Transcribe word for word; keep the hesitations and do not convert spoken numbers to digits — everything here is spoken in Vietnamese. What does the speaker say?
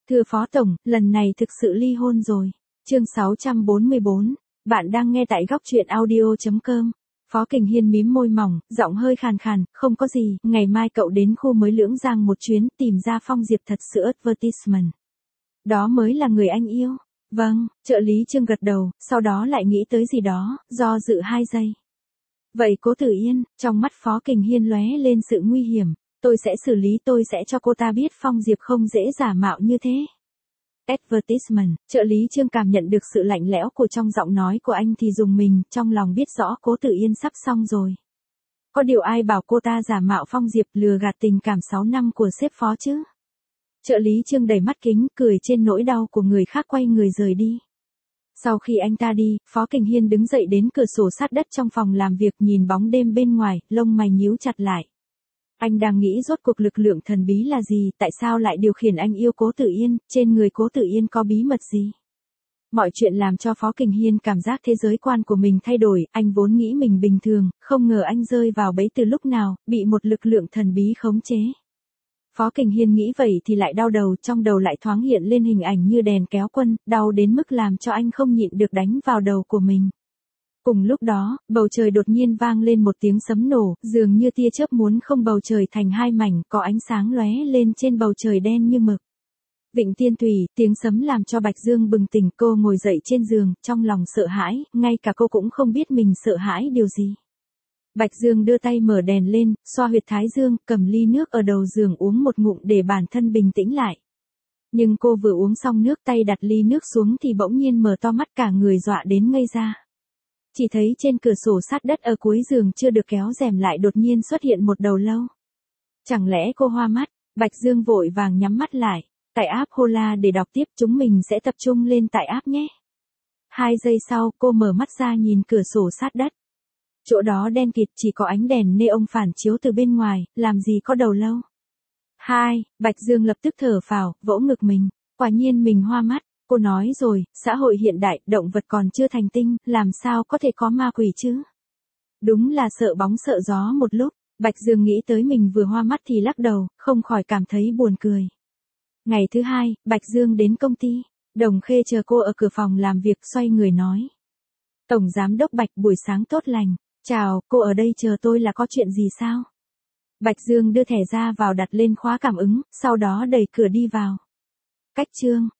Thưa Phó Tổng, lần này thực sự ly hôn rồi. Chương sáu trăm bốn mươi bốn, bạn đang nghe tại góc truyện audio chấm com. Phó Kình Hiên mím môi mỏng, giọng hơi khàn khàn, không có gì, ngày mai cậu đến khu mới Lưỡng Giang một chuyến, tìm ra Phong Diệp thật sự advertisement. Đó mới là người anh yêu. Vâng, trợ lý Trương gật đầu, sau đó lại nghĩ tới gì đó, do dự hai giây. Vậy Cố Tử Yên, trong mắt Phó Kình Hiên lóe lên sự nguy hiểm, tôi sẽ xử lý, tôi sẽ cho cô ta biết Phong Diệp không dễ giả mạo như thế. Advertisement, trợ lý Trương cảm nhận được sự lạnh lẽo của trong giọng nói của anh thì dùng mình, trong lòng biết rõ Cố Tử Yên sắp xong rồi. Có điều ai bảo cô ta giả mạo Phong Diệp lừa gạt tình cảm sáu năm của sếp Phó chứ? Trợ lý Trương đầy mắt kính, cười trên nỗi đau của người khác, quay người rời đi. Sau khi anh ta đi, Phó Kình Hiên đứng dậy đến cửa sổ sát đất trong phòng làm việc, nhìn bóng đêm bên ngoài, lông mày nhíu chặt lại. Anh đang nghĩ rốt cuộc lực lượng thần bí là gì, tại sao lại điều khiển anh yêu Cố Tử Yên, trên người Cố Tử Yên có bí mật gì? Mọi chuyện làm cho Phó Kình Hiên cảm giác thế giới quan của mình thay đổi, anh vốn nghĩ mình bình thường, không ngờ anh rơi vào bẫy từ lúc nào, bị một lực lượng thần bí khống chế. Phó Kình Hiên nghĩ vậy thì lại đau đầu, trong đầu lại thoáng hiện lên hình ảnh như đèn kéo quân, đau đến mức làm cho anh không nhịn được đánh vào đầu của mình. Cùng lúc đó, bầu trời đột nhiên vang lên một tiếng sấm nổ, dường như tia chớp muốn không bầu trời thành hai mảnh, có ánh sáng lóe lên trên bầu trời đen như mực. Vịnh Tiên Thủy, tiếng sấm làm cho Bạch Dương bừng tỉnh, cô ngồi dậy trên giường, trong lòng sợ hãi, ngay cả cô cũng không biết mình sợ hãi điều gì. Bạch Dương đưa tay mở đèn lên, xoa huyệt thái dương, cầm ly nước ở đầu giường uống một ngụm để bản thân bình tĩnh lại. Nhưng cô vừa uống xong nước, tay đặt ly nước xuống thì bỗng nhiên mở to mắt, cả người dọa đến ngây ra. Chỉ thấy trên cửa sổ sát đất ở cuối giường chưa được kéo rèm lại đột nhiên xuất hiện một đầu lâu. Chẳng lẽ cô hoa mắt? Bạch Dương vội vàng nhắm mắt lại. Tải app Hola để đọc tiếp, chúng mình sẽ tập trung lên tải app nhé. Hai giây sau, cô mở mắt ra nhìn cửa sổ sát đất. Chỗ đó đen kịt, chỉ có ánh đèn neon phản chiếu từ bên ngoài, làm gì có đầu lâu. Hai, Bạch Dương lập tức thở phào, vỗ ngực mình. Quả nhiên mình hoa mắt. Cô nói rồi, xã hội hiện đại, động vật còn chưa thành tinh, làm sao có thể có ma quỷ chứ? Đúng là sợ bóng sợ gió một lúc, Bạch Dương nghĩ tới mình vừa hoa mắt thì lắc đầu, không khỏi cảm thấy buồn cười. Ngày thứ hai, Bạch Dương đến công ty, Đồng Khê chờ cô ở cửa phòng làm việc, xoay người nói. Tổng Giám đốc Bạch, buổi sáng tốt lành. Chào, cô ở đây chờ tôi là có chuyện gì sao? Bạch Dương đưa thẻ ra vào, đặt lên khóa cảm ứng, sau đó đẩy cửa đi vào. Cách chương